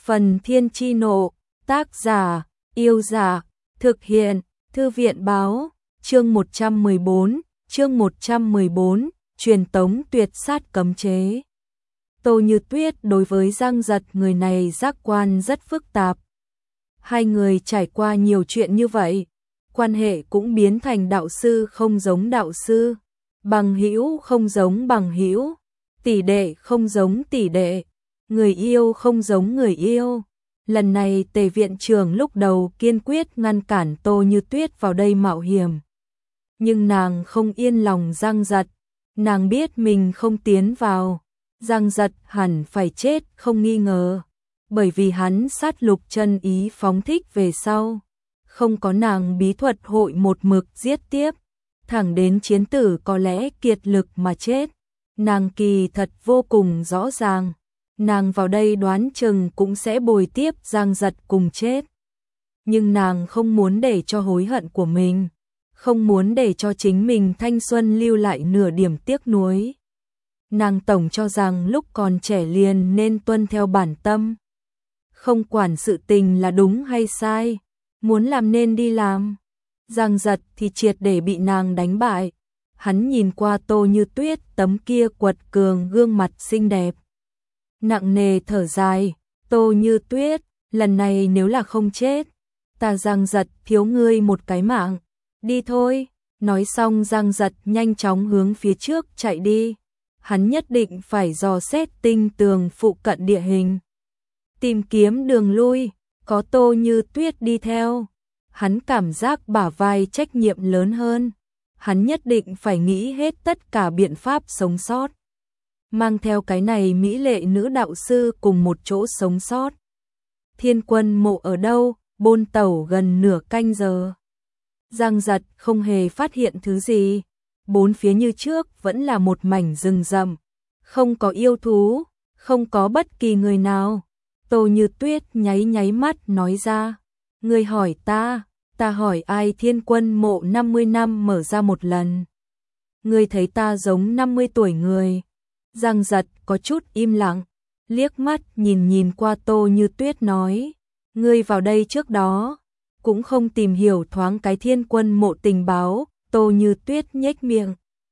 Phần Thiên Chi Nộ, tác giả, Yêu Giả, thực hiện, Thư viện Báo, chương 114, truyền tống tuyệt sát cấm chế. Tô Như Tuyết đối với Giang Giật người này giác quan rất phức tạp. Hai người trải qua nhiều chuyện như vậy, quan hệ cũng biến thành đạo sư không giống đạo sư, bằng hữu không giống bằng hữu, tỷ đệ không giống tỷ đệ, người yêu không giống người yêu. Lần này Tề viện trưởng lúc đầu kiên quyết ngăn cản Tô Như Tuyết vào đây mạo hiểm. Nhưng nàng không yên lòng Giang Giật, nàng biết mình không tiến vào, Giang Giật hẳn phải chết không nghi ngờ, bởi vì hắn sát lục chân ý phóng thích về sau. Không có nàng bí thuật hội một mực giết tiếp, thẳng đến chiến tử có lẽ kiệt lực mà chết. Nàng kỳ thật vô cùng rõ ràng, nàng vào đây đoán chừng cũng sẽ bồi tiếp Giang Giật cùng chết. Nhưng nàng không muốn để cho hối hận của mình, không muốn để cho chính mình thanh xuân lưu lại nửa điểm tiếc nuối. Nàng tổng cho rằng lúc còn trẻ liền nên tuân theo bản tâm, không quản sự tình là đúng hay sai, muốn làm nên đi làm. Giang Giật thì triệt để bị nàng đánh bại. Hắn nhìn qua Tô Như Tuyết tấm kia quật cường gương mặt xinh đẹp, nặng nề thở dài, Tô Như Tuyết, lần này nếu là không chết, ta Giang Giật thiếu ngươi một cái mạng, đi thôi. Nói xong Giang Giật nhanh chóng hướng phía trước chạy đi. Hắn nhất định phải dò xét tinh tường phụ cận địa hình, tìm kiếm đường lui, có Tô Như Tuyết đi theo. Hắn cảm giác bả vai trách nhiệm lớn hơn, hắn nhất định phải nghĩ hết tất cả biện pháp sống sót. Mang theo cái này mỹ lệ nữ đạo sư cùng một chỗ sống sót. Thiên Quân Mộ ở đâu? Bôn tẩu gần nửa canh giờ. Giang Giật không hề phát hiện thứ gì. Bốn phía như trước vẫn là một mảnh rừng rậm, không có yêu thú, không có bất kỳ người nào. Tô Như Tuyết nháy nháy mắt nói ra, ngươi hỏi ta hỏi ai? Thiên Quân Mộ 50 năm mở ra một lần. Ngươi thấy ta giống 50 tuổi người? Giang Giật có chút im lặng, liếc mắt nhìn qua Tô Như Tuyết nói, ngươi vào đây trước đó cũng không tìm hiểu thoáng cái Thiên Quân Mộ tình báo. Tô Như Tuyết nhếch miệng,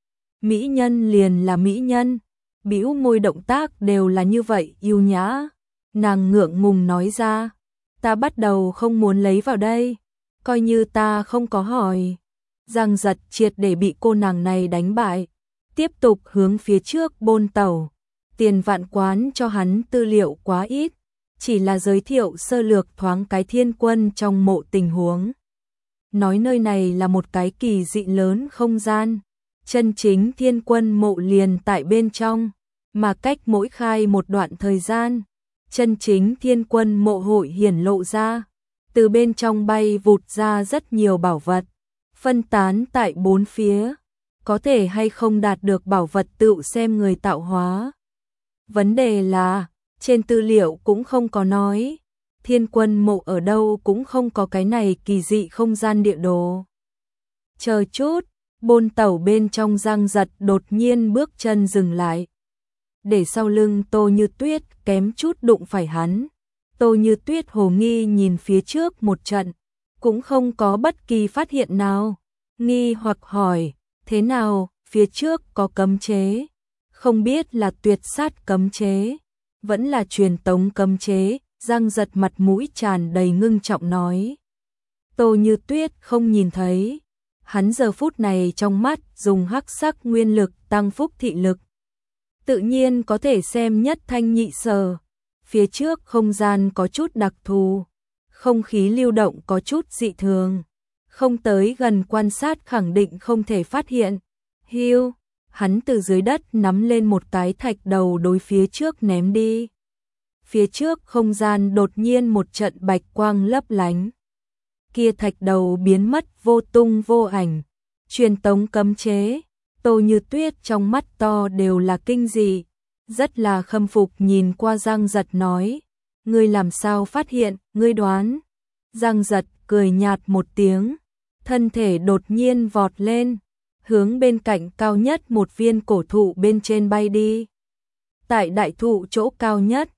mỹ nhân liền là mỹ nhân, bĩu môi, động tác đều là như vậy yêu nhã. Nàng ngượng ngùng nói ra, ta bắt đầu không muốn lấy vào đây, coi như ta không có hỏi. Giang Giật triệt để bị cô nàng này đánh bại, tiếp tục hướng phía trước bôn tẩu. Tiền Vạn Quán cho hắn tư liệu quá ít, chỉ là giới thiệu sơ lược thoáng cái Thiên Quân trong mộ tình huống. Nói nơi này là một cái kỳ dị lớn không gian, chân chính Thiên Quân Mộ liền tại bên trong, mà cách mỗi khai một đoạn thời gian, chân chính Thiên Quân Mộ hội hiển lộ ra, từ bên trong bay vụt ra rất nhiều bảo vật, phân tán tại bốn phía. Có thể hay không đạt được bảo vật tự xem người tạo hóa. Vấn đề là, trên tư liệu cũng không có nói, Thiên Quân Mộ ở đâu cũng không có cái này kỳ dị không gian địa đồ. Chờ chút, bôn tẩu bên trong Giang Giật đột nhiên bước chân dừng lại, để sau lưng Tô Như Tuyết kém chút đụng phải hắn. Tô Như Tuyết hồ nghi nhìn phía trước một trận, cũng không có bất kỳ phát hiện nào, nghi hoặc hỏi, thế nào, phía trước có cấm chế, không biết là tuyệt sát cấm chế, vẫn là truyền tống cấm chế. Giang Giật mặt mũi tràn đầy ngưng trọng nói. Tô Như Tuyết không nhìn thấy, hắn giờ phút này trong mắt dùng hắc sắc nguyên lực tăng phúc thị lực, tự nhiên có thể xem nhất thanh nhị sở. Phía trước không gian có chút đặc thù, không khí lưu động có chút dị thường, không tới gần quan sát khẳng định không thể phát hiện. Hiu, hắn từ dưới đất nắm lên một cái thạch đầu đối phía trước ném đi. Phía trước không gian đột nhiên một trận bạch quang lấp lánh. Kia thạch đầu biến mất vô tung vô ảnh. Truyền tống cấm chế. Tô Như Tuyết trong mắt to đều là kinh dị, rất là khâm phục nhìn qua Giang Giật nói, ngươi làm sao phát hiện, ngươi đoán. Giang Giật cười nhạt một tiếng, thân thể đột nhiên vọt lên, hướng bên cạnh cao nhất một viên cổ thụ bên trên bay đi. Tại đại thụ chỗ cao nhất,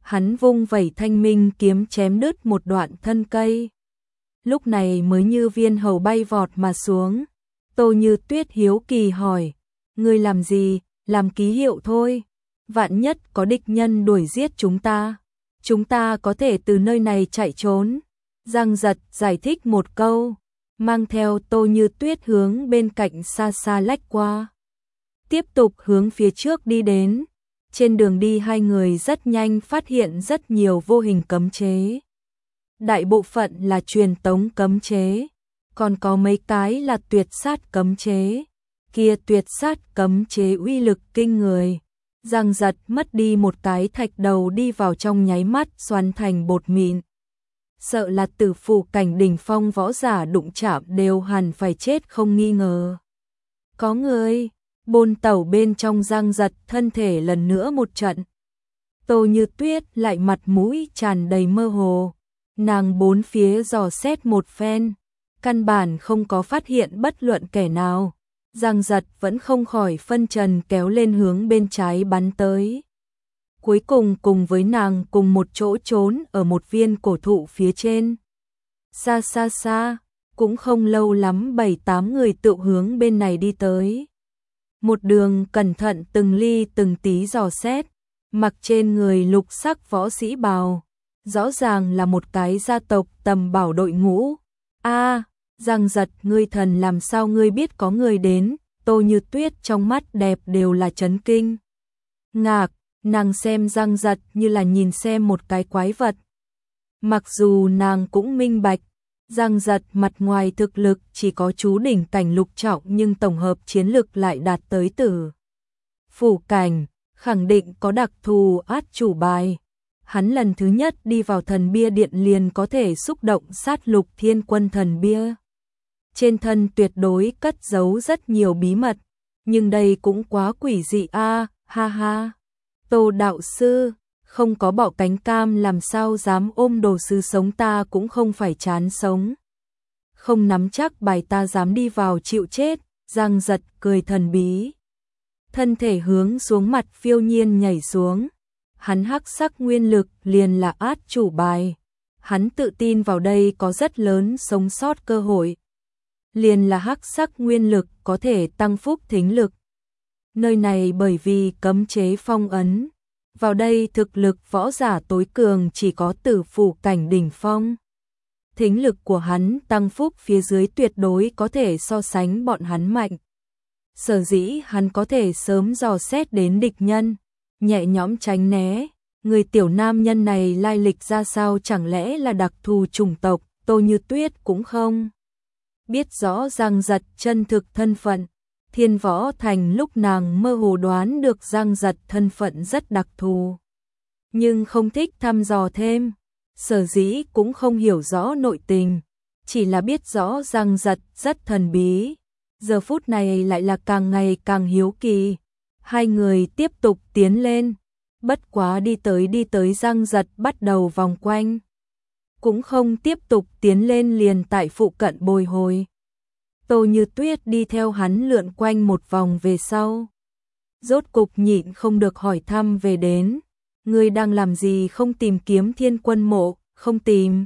Hắn vung vẩy thanh minh kiếm chém đứt một đoạn thân cây. Lúc này mới như viên hầu bay vọt mà xuống. Tô Như Tuyết hiếu kỳ hỏi, ngươi làm gì? Làm ký hiệu thôi. Vạn nhất có địch nhân đuổi giết chúng ta có thể từ nơi này chạy trốn. Giang Giật giải thích một câu, mang theo Tô Như Tuyết hướng bên cạnh xa xa lách qua. Tiếp tục hướng phía trước đi đến. Trên đường đi hai người rất nhanh phát hiện rất nhiều vô hình cấm chế. Đại bộ phận là truyền tống cấm chế, còn có mấy cái là tuyệt sát cấm chế. Kia tuyệt sát cấm chế uy lực kinh người. Giang Giật mất đi một cái thạch đầu đi vào trong nháy mắt xoắn thành bột mịn. Sợ là tử phụ cảnh đỉnh phong võ giả đụng chạm đều hẳn phải chết không nghi ngờ. Có người bồn tẩu bên trong. Giang Giật thân thể lần nữa một trận. Tô Như Tuyết lại mặt mũi tràn đầy mơ hồ. Nàng bốn phía dò xét một phen, căn bản không có phát hiện bất luận kẻ nào. Giang Giật vẫn không khỏi phân trần kéo lên hướng bên trái bắn tới. Cuối cùng cùng với nàng cùng một chỗ trốn ở một viên cổ thụ phía trên. Xa xa xa, cũng không lâu lắm 7-8 người tự hướng bên này đi tới. Một đường cẩn thận từng ly từng tí dò xét, mặc trên người lục sắc võ sĩ bào. Rõ ràng là một cái gia tộc tầm bảo đội ngũ. Giang Giật, ngươi thần làm sao ngươi biết có người đến? Tô Như Tuyết trong mắt đẹp đều là chấn kinh. Ngạc, nàng xem Giang Giật như là nhìn xem một cái quái vật. Mặc dù nàng cũng minh bạch, Giang Giật mặt ngoài thực lực chỉ có chú đỉnh cảnh lục trọng nhưng tổng hợp chiến lực lại đạt tới tử phủ cảnh, khẳng định có đặc thù át chủ bài. Hắn lần thứ nhất đi vào thần bia điện liền có thể xúc động sát lục thiên quân thần bia. Trên thân tuyệt đối cất giấu rất nhiều bí mật, nhưng đây cũng quá quỷ dị ha ha. Tô đạo sư, không có bọ cánh cam làm sao dám ôm đồ sư sống, ta cũng không phải chán sống. Không nắm chắc bài ta dám đi vào chịu chết. Giang Giật cười thần bí. Thân thể hướng xuống mặt phiêu nhiên nhảy xuống. Hắn hắc sắc nguyên lực liền là át chủ bài. Hắn tự tin vào đây có rất lớn sống sót cơ hội. Liền là hắc sắc nguyên lực có thể tăng phúc thính lực. Nơi này bởi vì cấm chế phong ấn, vào đây thực lực võ giả tối cường chỉ có tử phủ cảnh đỉnh phong. Thính lực của hắn tăng phúc phía dưới tuyệt đối có thể so sánh bọn hắn mạnh. Sở dĩ hắn có thể sớm dò xét đến địch nhân, nhẹ nhõm tránh né. Người tiểu nam nhân này lai lịch ra sao, chẳng lẽ là đặc thù chủng tộc? Tô Như Tuyết cũng không biết rõ Giang Giật chân thực thân phận. Thiên Võ Thành lúc nàng mơ hồ đoán được Giang Giật thân phận rất đặc thù, nhưng không thích thăm dò thêm. Sở dĩ cũng không hiểu rõ nội tình, chỉ là biết rõ Giang Giật rất thần bí. Giờ phút này lại là càng ngày càng hiếu kỳ. Hai người tiếp tục tiến lên. Bất quá đi tới Giang Giật bắt đầu vòng quanh. Cũng không tiếp tục tiến lên, liền tại phụ cận bồi hồi. Tô Như Tuyết đi theo hắn lượn quanh một vòng về sau. Rốt cục nhịn không được hỏi thăm về đến. Ngươi đang làm gì, không tìm kiếm Thiên Quân mộ? Không tìm.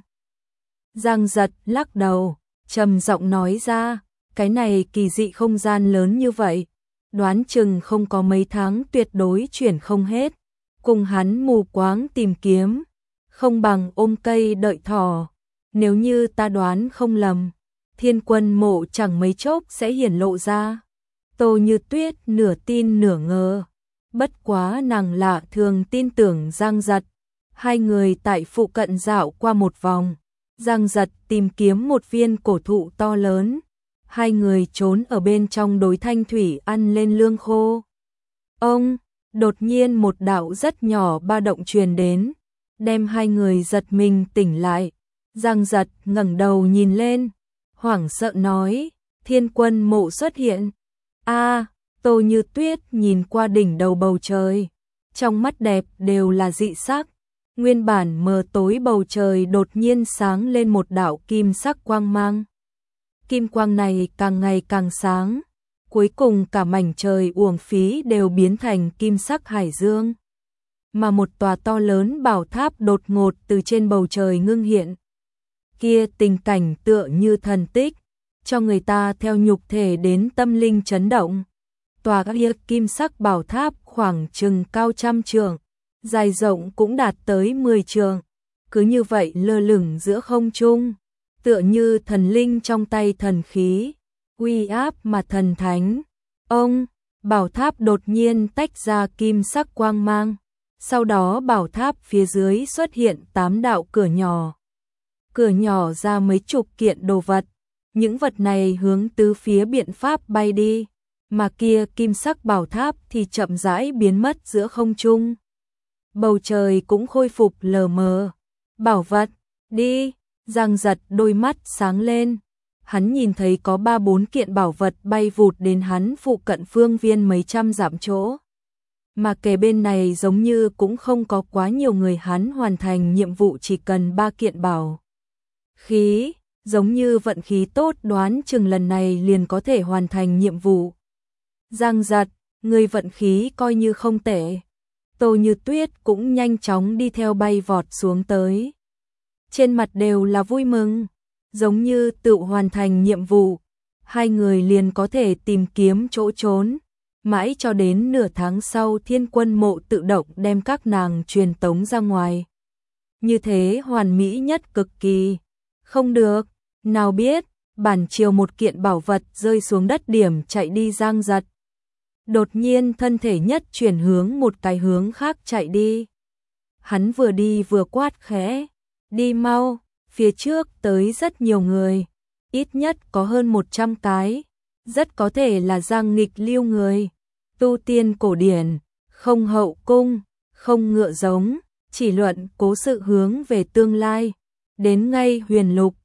Giang Giật lắc đầu, trầm giọng nói ra, cái này kỳ dị không gian lớn như vậy, đoán chừng không có mấy tháng tuyệt đối chuyển không hết. Cùng hắn mù quáng tìm kiếm, không bằng ôm cây đợi thỏ. Nếu như ta đoán không lầm, Thiên Quân mộ chẳng mấy chốc sẽ hiển lộ ra. Tô Như Tuyết nửa tin nửa ngờ, bất quá nàng lạ thường tin tưởng Giang Giật. Hai người tại phụ cận dạo qua một vòng. Giang Giật tìm kiếm một viên cổ thụ to lớn. Hai người trốn ở bên trong đối thanh thủy ăn lên lương khô. Đột nhiên một đạo rất nhỏ ba động truyền đến, đem hai người giật mình tỉnh lại. Giang Giật ngẩng đầu nhìn lên, hoảng sợ nói, Thiên Quân mộ xuất hiện. Tô Như Tuyết nhìn qua đỉnh đầu bầu trời, trong mắt đẹp đều là dị sắc. Nguyên bản mờ tối bầu trời đột nhiên sáng lên một đạo kim sắc quang mang. Kim quang này càng ngày càng sáng, cuối cùng cả mảnh trời uổng phí đều biến thành kim sắc hải dương. mà một tòa to lớn bảo tháp đột ngột từ trên bầu trời ngưng hiện. Kia tình cảnh tựa như thần tích, cho người ta theo nhục thể đến tâm linh chấn động. Tòa kia kim sắc bảo tháp khoảng chừng cao 100 trượng, dài rộng cũng đạt tới 10 trượng, cứ như vậy lơ lửng giữa không trung, tựa như thần linh trong tay thần khí, uy áp mà thần thánh. Ông, bảo tháp đột nhiên tách ra kim sắc quang mang, sau đó bảo tháp phía dưới xuất hiện 8 đạo cửa nhỏ. Cửa nhỏ ra mấy chục kiện đồ vật, những vật này hướng tứ phía biện pháp bay đi, mà kia kim sắc bảo tháp thì chậm rãi biến mất giữa không trung. Bầu trời cũng khôi phục lờ mờ. Bảo vật, đi, Giang Giật đôi mắt sáng lên. Hắn nhìn thấy có 3-4 kiện bảo vật bay vụt đến hắn phụ cận phương viên mấy trăm dặm chỗ. Mà kề bên này giống như cũng không có quá nhiều người, hắn hoàn thành nhiệm vụ chỉ cần 3 kiện bảo khí, giống như vận khí tốt, đoán chừng lần này liền có thể hoàn thành nhiệm vụ. Giang Giật, người vận khí coi như không tệ. Tô Như Tuyết cũng nhanh chóng đi theo bay vọt xuống tới. Trên mặt đều là vui mừng, giống như tự hoàn thành nhiệm vụ, hai người liền có thể tìm kiếm chỗ trốn. Mãi cho đến nửa tháng sau Thiên Quân Mộ tự động đem các nàng truyền tống ra ngoài. Như thế hoàn mỹ nhất cực kỳ. Không được, nào biết, bản chiều một kiện bảo vật rơi xuống đất điểm chạy đi Giang Giật. Đột nhiên thân thể nhất chuyển hướng một cái hướng khác chạy đi. Hắn vừa đi vừa quát khẽ, đi mau, phía trước tới rất nhiều người, ít nhất có hơn 100 cái, rất có thể là Giang Nghịch Lưu người. Tu tiên cổ điển, không hậu cung, không ngựa giống, chỉ luận cố sự hướng về tương lai, đến ngay huyền lục,